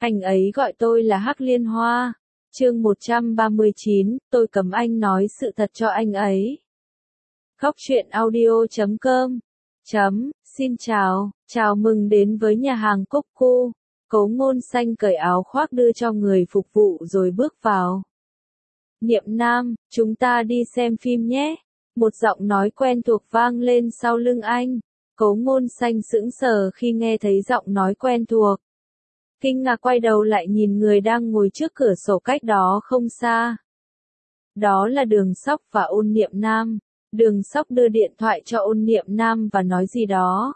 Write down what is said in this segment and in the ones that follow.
Anh ấy gọi tôi là Hắc Liên Hoa. Chương 139, tôi cấm anh nói sự thật cho anh ấy. Góc truyện audio.com Xin chào, chào mừng đến với nhà hàng Cốc-cu. Cố Ngôn Xanh cởi áo khoác đưa cho người phục vụ rồi bước vào. Niệm Nam, chúng ta đi xem phim nhé. Một giọng nói quen thuộc vang lên sau lưng anh. Cố Ngôn Xanh sững sờ khi nghe thấy giọng nói quen thuộc. Kinh ngạc quay đầu lại nhìn người đang ngồi trước cửa sổ cách đó không xa. Đó là Đường Sóc và Ôn Niệm Nam. Đường Sóc đưa điện thoại cho Ôn Niệm Nam và nói gì đó.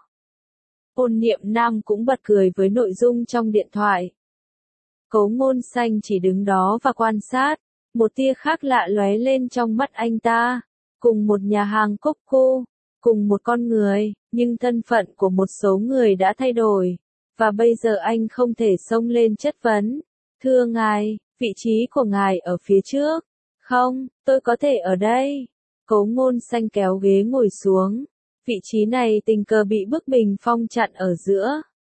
Ôn Niệm Nam cũng bật cười với nội dung trong điện thoại. Cố Ngôn Xanh chỉ đứng đó và quan sát. Một tia khác lạ lóe lên trong mắt anh ta. Cùng một nhà hàng Cốc-cu, cùng một con người, nhưng thân phận của một số người đã thay đổi. Và bây giờ anh không thể xông lên chất vấn. Thưa ngài, vị trí của ngài ở phía trước. Không, tôi có thể ở đây. Cố Ngôn Xanh kéo ghế ngồi xuống. Vị trí này tình cờ bị bức bình phong chặn ở giữa.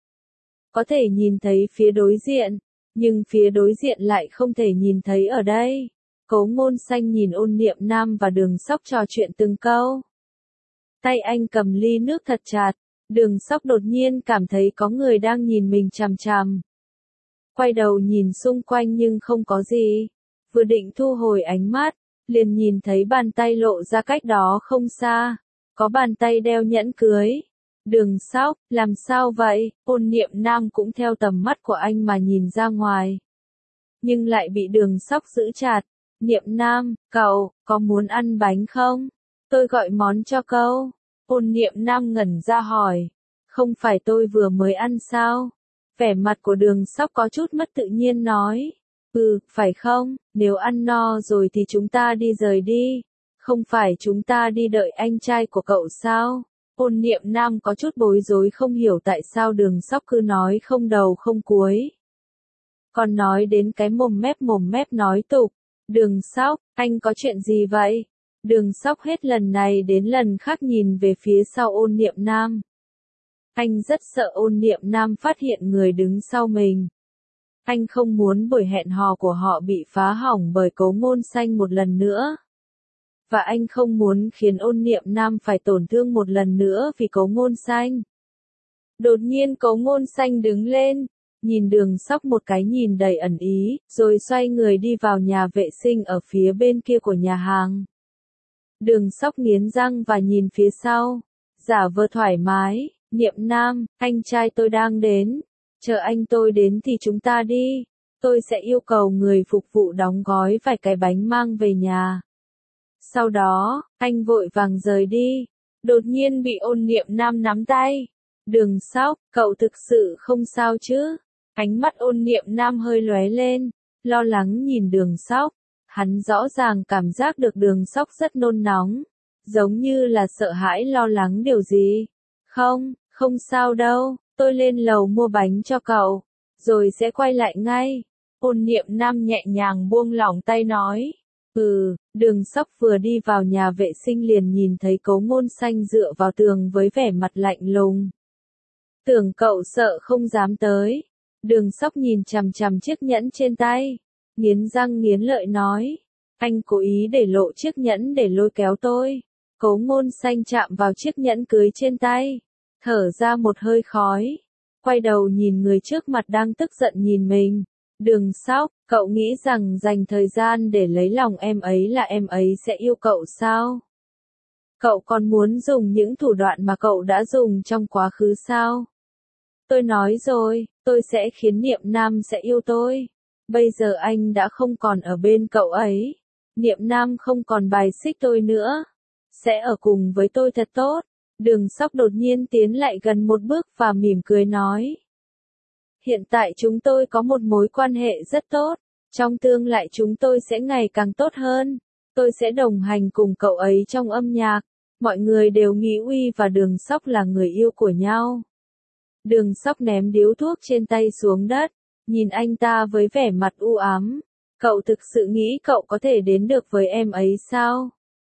Có thể nhìn thấy phía đối diện, nhưng phía đối diện lại không thể nhìn thấy ở đây. Cố Ngôn Xanh nhìn Ôn Niệm Nam và Đường Sóc trò chuyện từng câu. Tay anh cầm ly nước thật chặt. Đường Sóc đột nhiên cảm thấy có người đang nhìn mình chằm chằm. Quay đầu nhìn xung quanh nhưng không có gì. Vừa định thu hồi ánh mắt, liền nhìn thấy bàn tay lộ ra cách đó không xa. Có bàn tay đeo nhẫn cưới. Đường Sóc, làm sao vậy? Ôn Niệm Nam cũng theo tầm mắt của anh mà nhìn ra ngoài. Nhưng lại bị Đường Sóc giữ chặt. Niệm Nam, cậu, có muốn ăn bánh không? Tôi gọi món cho cậu. Ôn Niệm Nam ngẩn ra hỏi. Không phải tôi vừa mới ăn sao? Vẻ mặt của Đường Sóc có chút mất tự nhiên nói. Phải không, nếu ăn no rồi thì chúng ta đi rời đi. Không phải chúng ta đi đợi anh trai của cậu sao? Ôn Niệm Nam có chút bối rối không hiểu tại sao Đường Sóc cứ nói không đầu không cuối. Còn nói đến cái mồm mép nói tục. Đường Sóc, anh có chuyện gì vậy? Đường Sóc hết lần này đến lần khác nhìn về phía sau Ôn Niệm Nam. Anh rất sợ Ôn Niệm Nam phát hiện người đứng sau mình. Anh không muốn buổi hẹn hò của họ bị phá hỏng bởi Cố Ngôn Xanh một lần nữa. Và anh không muốn khiến Ôn Niệm Nam phải tổn thương một lần nữa vì Cố Ngôn Xanh. Đột nhiên Cố Ngôn Xanh đứng lên, nhìn Đường Sóc một cái nhìn đầy ẩn ý, rồi xoay người đi vào nhà vệ sinh ở phía bên kia của nhà hàng. Đường Sóc nghiến răng và nhìn phía sau, giả vờ thoải mái. Niệm Nam, anh trai tôi đang đến. Chờ anh tôi đến thì chúng ta đi. Tôi sẽ yêu cầu người phục vụ đóng gói vài cái bánh mang về nhà. Sau đó, anh vội vàng rời đi. Đột nhiên bị Ôn Niệm Nam nắm tay. Đường Sóc, cậu thực sự không sao chứ? Ánh mắt Ôn Niệm Nam hơi lóe lên, lo lắng nhìn Đường Sóc. Hắn rõ ràng cảm giác được Đường Sóc rất nôn nóng, giống như là sợ hãi lo lắng điều gì. Không sao đâu, tôi lên lầu mua bánh cho cậu, rồi sẽ quay lại ngay. Ôn Niệm Nam nhẹ nhàng buông lỏng tay nói. Đường Sóc vừa đi vào nhà vệ sinh liền nhìn thấy Cố Ngôn Xanh dựa vào tường với vẻ mặt lạnh lùng. Tưởng cậu sợ không dám tới. Đường Sóc nhìn chằm chằm chiếc nhẫn trên tay, nghiến răng nghiến lợi nói. Anh cố ý để lộ chiếc nhẫn để lôi kéo tôi. Cố Ngôn Xanh chạm vào chiếc nhẫn cưới trên tay, thở ra một hơi khói, quay đầu nhìn người trước mặt đang tức giận nhìn mình. Đường Sóc, cậu nghĩ rằng dành thời gian để lấy lòng em ấy là em ấy sẽ yêu cậu sao? Cậu còn muốn dùng những thủ đoạn mà cậu đã dùng trong quá khứ sao? Tôi nói rồi, tôi sẽ khiến Niệm Nam sẽ yêu tôi. Bây giờ anh đã không còn ở bên cậu ấy. Niệm Nam không còn bài xích tôi nữa. Sẽ ở cùng với tôi thật tốt. Đường Sóc đột nhiên tiến lại gần một bước và mỉm cười nói. Hiện tại chúng tôi có một mối quan hệ rất tốt. Trong tương lai chúng tôi sẽ ngày càng tốt hơn. Tôi sẽ đồng hành cùng cậu ấy trong âm nhạc. Mọi người đều nghĩ Uy và Đường Sóc là người yêu của nhau. Đường Sóc ném điếu thuốc trên tay xuống đất, nhìn anh ta với vẻ mặt u ám. Cậu thực sự nghĩ cậu có thể đến được với em ấy sao?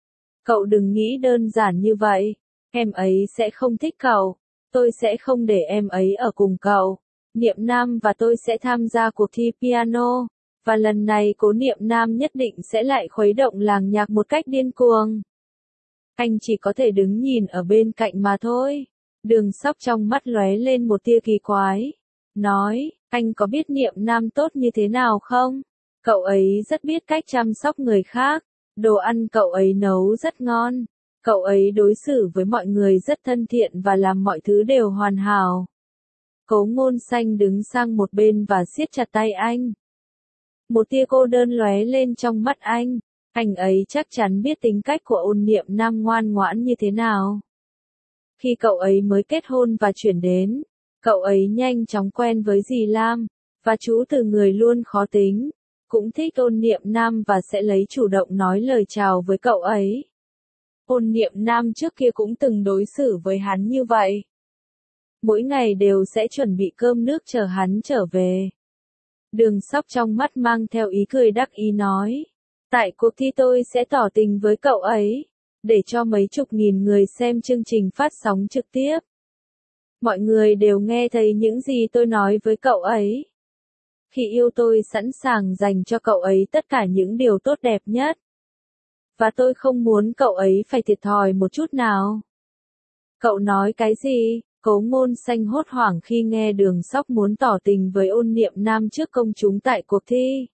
Cậu đừng nghĩ đơn giản như vậy. Em ấy sẽ không thích cậu. Tôi sẽ không để em ấy ở cùng cậu. Niệm Nam và tôi sẽ tham gia cuộc thi piano, và lần này Cố Niệm Nam nhất định sẽ lại khuấy động làng nhạc một cách điên cuồng. Anh chỉ có thể đứng nhìn ở bên cạnh mà thôi. Đường Sóc trong mắt lóe lên một tia kỳ quái. Nói, anh có biết Niệm Nam tốt như thế nào không? Cậu ấy rất biết cách chăm sóc người khác. Đồ ăn cậu ấy nấu rất ngon. Cậu ấy đối xử với mọi người rất thân thiện và làm mọi thứ đều hoàn hảo. Cố Ngôn Xanh đứng sang một bên và siết chặt tay anh. Một tia cô đơn lóe lên trong mắt anh. Anh ấy chắc chắn biết tính cách của Ôn Niệm Nam ngoan ngoãn như thế nào. Khi cậu ấy mới kết hôn và chuyển đến, cậu ấy nhanh chóng quen với dì Lam, và chú từ người luôn khó tính, cũng thích Ôn Niệm Nam và sẽ lấy chủ động nói lời chào với cậu ấy. Ôn Niệm Nam trước kia cũng từng đối xử với hắn như vậy. Mỗi ngày đều sẽ chuẩn bị cơm nước chờ hắn trở về. Đường Sóc trong mắt mang theo ý cười đắc ý nói. Tại cuộc thi tôi sẽ tỏ tình với cậu ấy, để cho mấy chục nghìn người xem chương trình phát sóng trực tiếp. Mọi người đều nghe thấy những gì tôi nói với cậu ấy. Khi yêu tôi sẵn sàng dành cho cậu ấy tất cả những điều tốt đẹp nhất. Và tôi không muốn cậu ấy phải thiệt thòi một chút nào. Cậu nói cái gì? Cố Ngôn Xanh hốt hoảng khi nghe Đường Sóc muốn tỏ tình với Ôn Niệm Nam trước công chúng tại cuộc thi.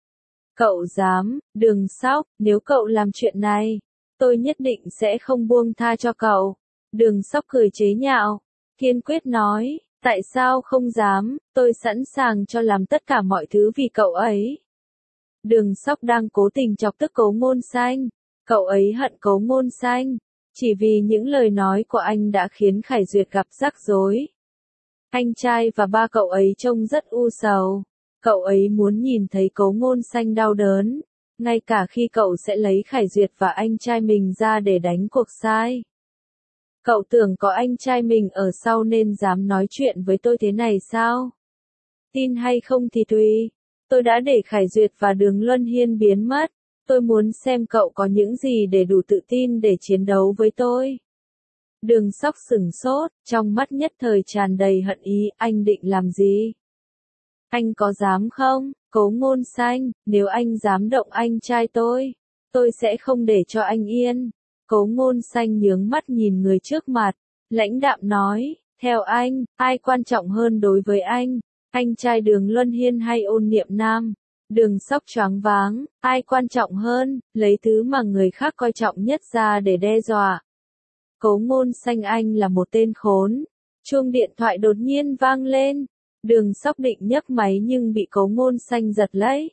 Cậu dám, Đường Sóc, nếu cậu làm chuyện này, tôi nhất định sẽ không buông tha cho cậu. Đường Sóc cười chế nhạo, kiên quyết nói, tại sao không dám, tôi sẵn sàng cho làm tất cả mọi thứ vì cậu ấy. Đường Sóc đang cố tình chọc tức Cố Ngôn Xanh, cậu ấy hận Cố Ngôn Xanh, chỉ vì những lời nói của anh đã khiến Khải Duyệt gặp rắc rối. Anh trai và ba cậu ấy trông rất u sầu. Cậu ấy muốn nhìn thấy Cố Ngôn Xanh đau đớn, ngay cả khi cậu sẽ lấy Khải Duyệt và anh trai mình ra để đánh cuộc sai. Cậu tưởng có anh trai mình ở sau nên dám nói chuyện với tôi thế này sao? Tin hay không thì tùy. Tôi đã để Khải Duyệt và Đường Luân Hiên biến mất. Tôi muốn xem cậu có những gì để đủ tự tin để chiến đấu với tôi. Đường Sóc sửng sốt, trong mắt nhất thời tràn đầy hận ý, anh định làm gì? Anh có dám không, Cố Ngôn Xanh, nếu anh dám động anh trai tôi sẽ không để cho anh yên. Cố Ngôn Xanh nhướng mắt nhìn người trước mặt, lãnh đạm nói, theo anh, ai quan trọng hơn đối với anh trai Đường Luân Hiên hay Ôn Niệm Nam? Đường Sóc choáng váng, ai quan trọng hơn, lấy thứ mà người khác coi trọng nhất ra để đe dọa. Cố Ngôn Xanh, anh là một tên khốn. Chuông điện thoại đột nhiên vang lên. Đường Sóc định nhấc máy nhưng bị Cố Ngôn Xanh giật lấy.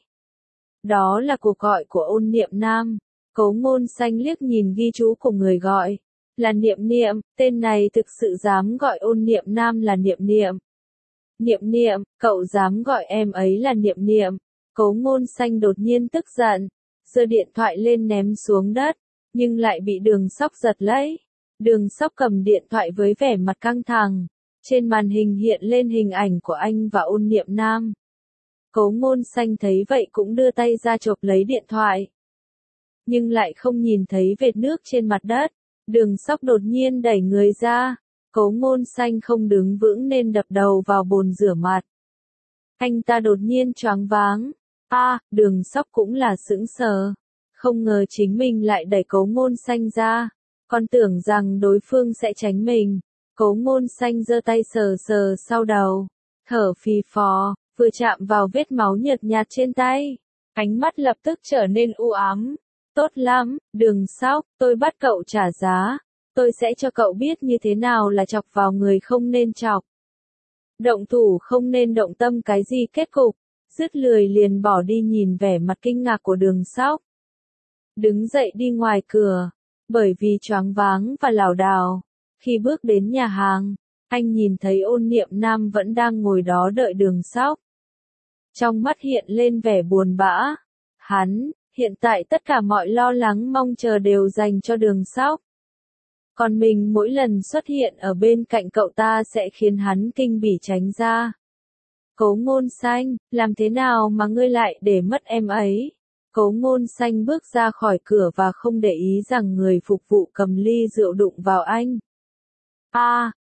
Đó là cuộc gọi của Ôn Niệm Nam. Cố Ngôn Xanh liếc nhìn ghi chú của người gọi. Là Niệm Niệm, tên này thực sự dám gọi Ôn Niệm Nam là Niệm Niệm. Niệm Niệm, cậu dám gọi em ấy là Niệm Niệm. Cố Ngôn Xanh đột nhiên tức giận, giơ điện thoại lên ném xuống đất, nhưng lại bị Đường Sóc giật lấy. Đường Sóc cầm điện thoại với vẻ mặt căng thẳng. Trên màn hình hiện lên hình ảnh của anh và Ôn Niệm Nam. Cố Ngôn Xanh thấy vậy cũng đưa tay ra chộp lấy điện thoại. Nhưng lại không nhìn thấy vệt nước trên mặt đất. Đường Sóc đột nhiên đẩy người ra. Cố Ngôn Xanh không đứng vững nên đập đầu vào bồn rửa mặt. Anh ta đột nhiên choáng váng. Đường Sóc cũng là sững sờ. Không ngờ chính mình lại đẩy Cố Ngôn Xanh ra. Còn tưởng rằng đối phương sẽ tránh mình. Cố Ngôn Xanh giơ tay sờ sờ sau đầu, thở phì phò, vừa chạm vào vết máu nhợt nhạt trên tay. Ánh mắt lập tức trở nên u ám. Tốt lắm, Đường Sóc, tôi bắt cậu trả giá. Tôi sẽ cho cậu biết như thế nào là chọc vào người không nên chọc. Động thủ không nên động tâm cái gì kết cục. Dứt lười liền bỏ đi nhìn vẻ mặt kinh ngạc của Đường Sóc. Đứng dậy đi ngoài cửa, bởi vì choáng váng và lảo đảo. Khi bước đến nhà hàng, anh nhìn thấy Ôn Niệm Nam vẫn đang ngồi đó đợi Đường Sóc. Trong mắt hiện lên vẻ buồn bã. Hắn, hiện tại tất cả mọi lo lắng mong chờ đều dành cho Đường Sóc. Còn mình mỗi lần xuất hiện ở bên cạnh cậu ta sẽ khiến hắn kinh bỉ tránh ra. Cố Ngôn Xanh, làm thế nào mà ngươi lại để mất em ấy? Cố Ngôn Xanh bước ra khỏi cửa và không để ý rằng người phục vụ cầm ly rượu đụng vào anh.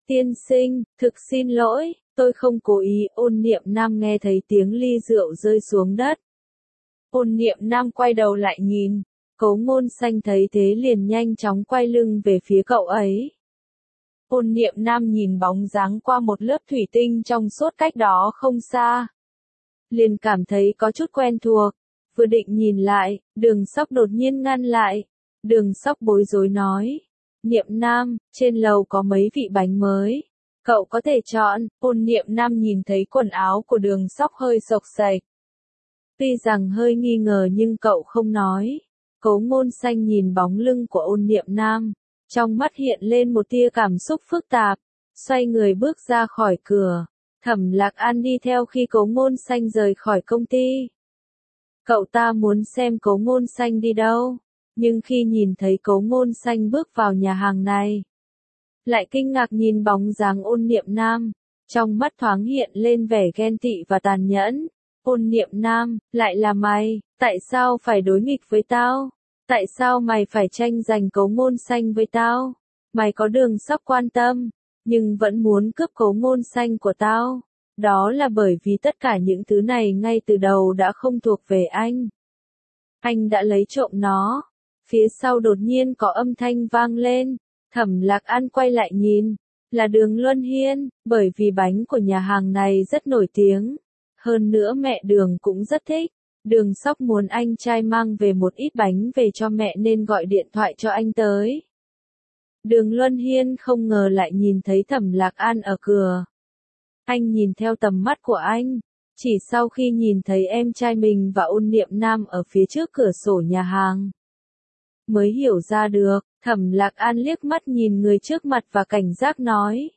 Tiên sinh, thực xin lỗi, tôi không cố ý. Ôn Niệm Nam nghe thấy tiếng ly rượu rơi xuống đất. Ôn Niệm Nam quay đầu lại nhìn, Cố Ngôn Xanh thấy thế liền nhanh chóng quay lưng về phía cậu ấy. Ôn Niệm Nam nhìn bóng dáng qua một lớp thủy tinh trong suốt cách đó không xa. Liền cảm thấy có chút quen thuộc, vừa định nhìn lại, Đường Sóc đột nhiên ngăn lại. Đường Sóc bối rối nói, Niệm Nam, trên lầu có mấy vị bánh mới, cậu có thể chọn. Ôn Niệm Nam nhìn thấy quần áo của Đường Sóc hơi xộc xệch. Tuy rằng hơi nghi ngờ nhưng cậu không nói. Cố Ngôn Xanh nhìn bóng lưng của Ôn Niệm Nam, trong mắt hiện lên một tia cảm xúc phức tạp, xoay người bước ra khỏi cửa. Thẩm Lạc An đi theo khi Cố Ngôn Xanh rời khỏi công ty. Cậu ta muốn xem Cố Ngôn Xanh đi đâu, nhưng khi nhìn thấy Cố Ngôn Xanh bước vào nhà hàng này, lại kinh ngạc nhìn bóng dáng Ôn Niệm Nam, trong mắt thoáng hiện lên vẻ ghen tị và tàn nhẫn. Ôn Niệm Nam, lại là mày, tại sao phải đối nghịch với tao? Tại sao mày phải tranh giành Cố Ngôn Xanh với tao? Mày có Đường Sóc quan tâm, nhưng vẫn muốn cướp Cố Ngôn Xanh của tao. Đó là bởi vì tất cả những thứ này ngay từ đầu đã không thuộc về anh. Anh đã lấy trộm nó. Phía sau đột nhiên có âm thanh vang lên. Thẩm Lạc An quay lại nhìn, là Đường Luân Hiên, bởi vì bánh của nhà hàng này rất nổi tiếng. Hơn nữa mẹ Đường cũng rất thích. Đường Sóc muốn anh trai mang về một ít bánh về cho mẹ nên gọi điện thoại cho anh tới. Đường Luân Hiên không ngờ lại nhìn thấy Thẩm Lạc An ở cửa. Anh nhìn theo tầm mắt của anh, chỉ sau khi nhìn thấy em trai mình và Ôn Niệm Nam ở phía trước cửa sổ nhà hàng, mới hiểu ra được. Thẩm Lạc An liếc mắt nhìn người trước mặt và cảnh giác nói.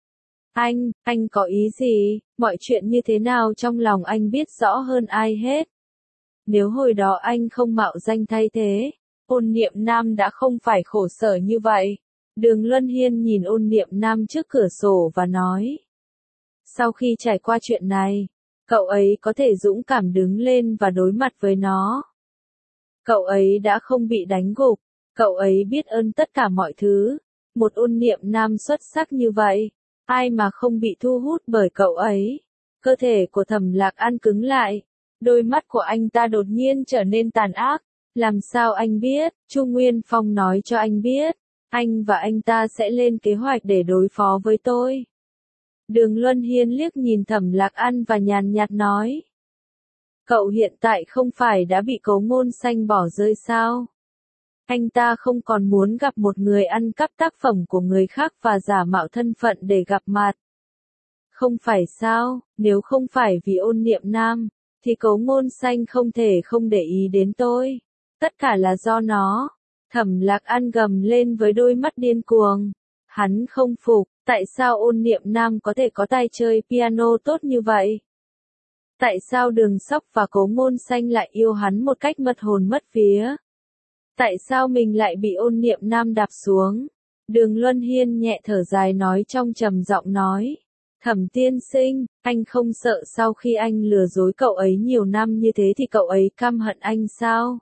Anh có ý gì? Mọi chuyện như thế nào trong lòng anh biết rõ hơn ai hết. Nếu hồi đó anh không mạo danh thay thế, Ôn Niệm Nam đã không phải khổ sở như vậy. Đường Luân Hiên nhìn Ôn Niệm Nam trước cửa sổ và nói. Sau khi trải qua chuyện này, cậu ấy có thể dũng cảm đứng lên và đối mặt với nó. Cậu ấy đã không bị đánh gục, cậu ấy biết ơn tất cả mọi thứ. Một Ôn Niệm Nam xuất sắc như vậy, ai mà không bị thu hút bởi cậu ấy. Cơ thể của Thẩm Lạc An cứng lại, đôi mắt của anh ta đột nhiên trở nên tàn ác. Làm sao anh biết? Chu Nguyên Phong nói cho anh biết, anh và anh ta sẽ lên kế hoạch để đối phó với tôi. Đường Luân Hiên liếc nhìn Thẩm Lạc An và nhàn nhạt nói. Cậu hiện tại không phải đã bị Cố Ngôn Xanh bỏ rơi sao? Anh ta không còn muốn gặp một người ăn cắp tác phẩm của người khác và giả mạo thân phận để gặp mặt. Không phải sao, nếu không phải vì Ôn Niệm Nam, thì Cố Ngôn Xanh không thể không để ý đến tôi. Tất cả là do nó. Thẩm Lạc An gầm lên với đôi mắt điên cuồng. Hắn không phục, tại sao Ôn Niệm Nam có thể có tài chơi piano tốt như vậy? Tại sao Đường Sóc và Cố Ngôn Xanh lại yêu hắn một cách mất hồn mất vía? Tại sao mình lại bị Ôn Niệm Nam đạp xuống? Đường Luân Hiên nhẹ thở dài nói trong trầm giọng nói. Thẩm tiên sinh, anh không sợ sau khi anh lừa dối cậu ấy nhiều năm như thế thì cậu ấy căm hận anh sao?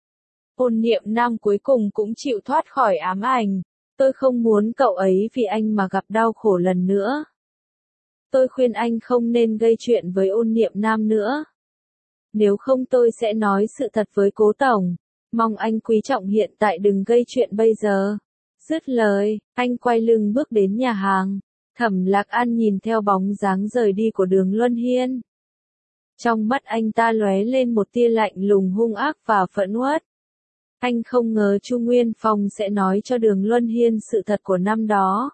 Ôn Niệm Nam cuối cùng cũng chịu thoát khỏi ám ảnh. Tôi không muốn cậu ấy vì anh mà gặp đau khổ lần nữa. Tôi khuyên anh không nên gây chuyện với Ôn Niệm Nam nữa. Nếu không tôi sẽ nói sự thật với Cố Tổng. Mong anh quý trọng hiện tại đừng gây chuyện bây giờ. Dứt lời, anh quay lưng bước đến nhà hàng. Thẩm Lạc An nhìn theo bóng dáng rời đi của Đường Luân Hiên. Trong mắt anh ta lóe lên một tia lạnh lùng hung ác và phẫn uất. Anh không ngờ Chu Nguyên Phong sẽ nói cho Đường Luân Hiên sự thật của năm đó.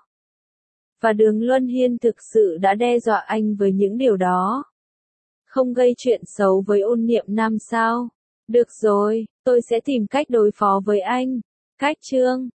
Và Đường Luân Hiên thực sự đã đe dọa anh với những điều đó. Không gây chuyện xấu với Ôn Niệm Nam sao? Được rồi, tôi sẽ tìm cách đối phó với anh. Cách chương